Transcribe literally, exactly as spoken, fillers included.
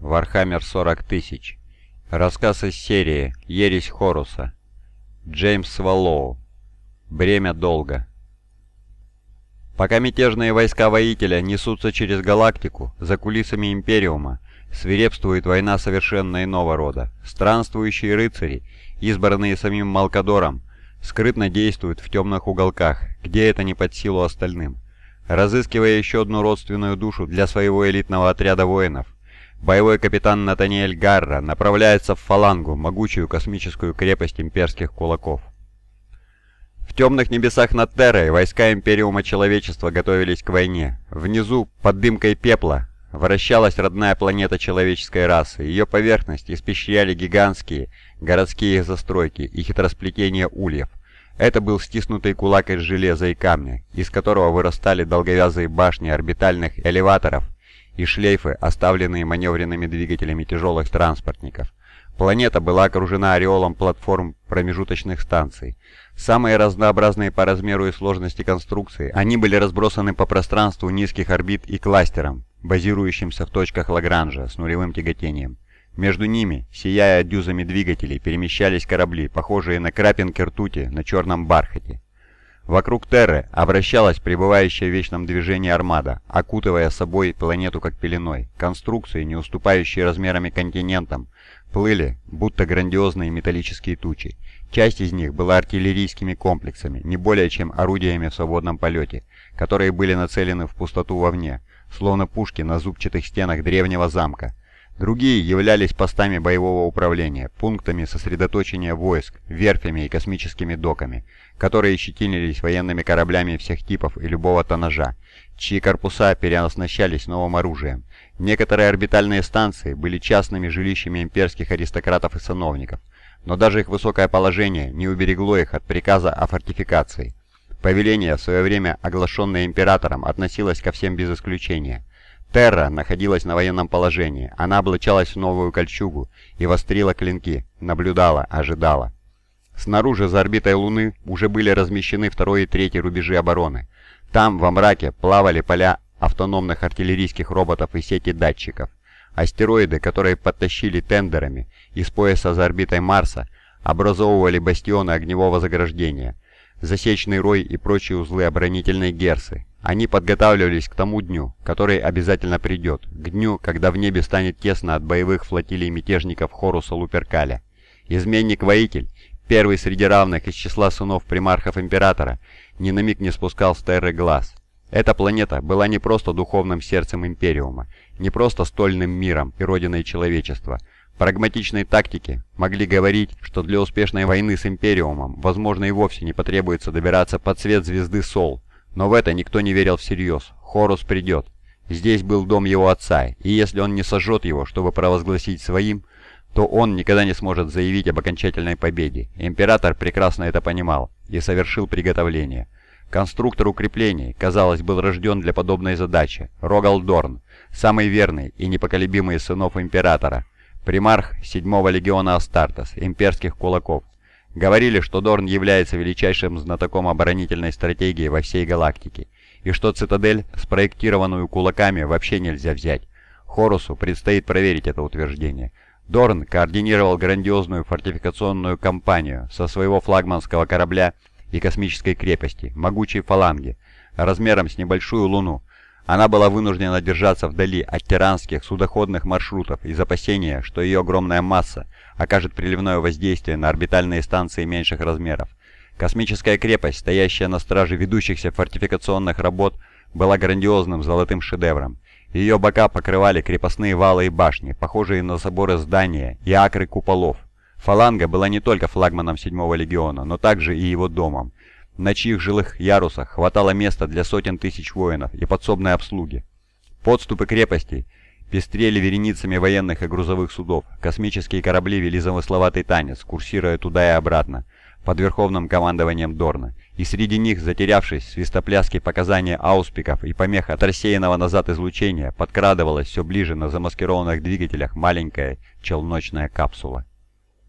Вархаммер сорок тысяч. Рассказ из серии «Ересь Хоруса». Джеймс Сваллоу. Бремя долга. Пока мятежные войска Воителя несутся через галактику, за кулисами Империума свирепствует война совершенно иного рода. Странствующие рыцари, избранные самим Малкадором, скрытно действуют в темных уголках, где это не под силу остальным. Разыскивая еще одну родственную душу для своего элитного отряда воинов, боевой капитан Натаниэль Гарра направляется в Фалангу, могучую космическую крепость имперских кулаков. В темных небесах над Террой войска Империума Человечества готовились к войне. Внизу, под дымкой пепла, вращалась родная планета человеческой расы. Ее поверхность испещряли гигантские городские застройки и хитросплетения ульев. Это был стиснутый кулак из железа и камня, из которого вырастали долговязые башни орбитальных элеваторов и шлейфы, оставленные маневренными двигателями тяжелых транспортников. Планета была окружена ореолом платформ промежуточных станций. Самые разнообразные по размеру и сложности конструкции, они были разбросаны по пространству низких орбит и кластерам, базирующимся в точках Лагранжа с нулевым тяготением. Между ними, сияя дюзами двигателей, перемещались корабли, похожие на крапинки ртути на черном бархате. Вокруг Терры обращалась пребывающая в вечном движении армада, окутывая собой планету как пеленой. Конструкции, не уступающие размерами континентам, плыли, будто грандиозные металлические тучи. Часть из них была артиллерийскими комплексами, не более чем орудиями в свободном полете, которые были нацелены в пустоту вовне, словно пушки на зубчатых стенах древнего замка. Другие являлись постами боевого управления, пунктами сосредоточения войск, верфями и космическими доками, которые щетинились военными кораблями всех типов и любого тоннажа, чьи корпуса переоснащались новым оружием. Некоторые орбитальные станции были частными жилищами имперских аристократов и сановников, но даже их высокое положение не уберегло их от приказа о фортификации. Повеление, в свое время оглашенное императором, относилось ко всем без исключения. Терра находилась на военном положении, она облачалась в новую кольчугу и вострила клинки, наблюдала, ожидала. Снаружи, за орбитой Луны, уже были размещены второй и третий рубежи обороны. Там, во мраке, плавали поля автономных артиллерийских роботов и сети датчиков. Астероиды, которые подтащили тендерами из пояса за орбитой Марса, образовывали бастионы огневого заграждения, засечный рой и прочие узлы оборонительной герсы. Они подготавливались к тому дню, который обязательно придет, к дню, когда в небе станет тесно от боевых флотилий мятежников Хоруса Луперкаля. Изменник-воитель, первый среди равных из числа сынов примархов Императора, ни на миг не спускал с Терры глаз. Эта планета была не просто духовным сердцем Империума, не просто стольным миром и родиной человечества. Прагматичные тактики могли говорить, что для успешной войны с Империумом, возможно, и вовсе не потребуется добираться под свет звезды Сол. Но в это никто не верил всерьез. Хорус придет. Здесь был дом его отца, и если он не сожжет его, чтобы провозгласить своим, то он никогда не сможет заявить об окончательной победе. Император прекрасно это понимал и совершил приготовление. Конструктор укреплений, казалось, был рожден для подобной задачи. Рогал Дорн, самый верный и непоколебимый из сынов Императора, примарх седьмого легиона Астартес, имперских кулаков. Говорили, что Дорн является величайшим знатоком оборонительной стратегии во всей галактике, и что цитадель, спроектированную кулаками, вообще нельзя взять. Хорусу предстоит проверить это утверждение. Дорн координировал грандиозную фортификационную кампанию со своего флагманского корабля и космической крепости, могучей фаланги, размером с небольшую луну. Она была вынуждена держаться вдали от тиранских судоходных маршрутов из опасения, что ее огромная масса окажет приливное воздействие на орбитальные станции меньших размеров. Космическая крепость, стоящая на страже ведущихся фортификационных работ, была грандиозным золотым шедевром. Ее бока покрывали крепостные валы и башни, похожие на соборы здания и акры куполов. Фаланга была не только флагманом седьмого легиона, но также и его домом, на чьих жилых ярусах хватало места для сотен тысяч воинов и подсобной обслуги. Подступы крепости пестрели вереницами военных и грузовых судов, космические корабли вели замысловатый танец, курсируя туда и обратно, под верховным командованием Дорна, и среди них, затерявшись в свистопляске показания ауспиков и помех от рассеянного назад излучения, подкрадывалась все ближе на замаскированных двигателях маленькая челночная капсула.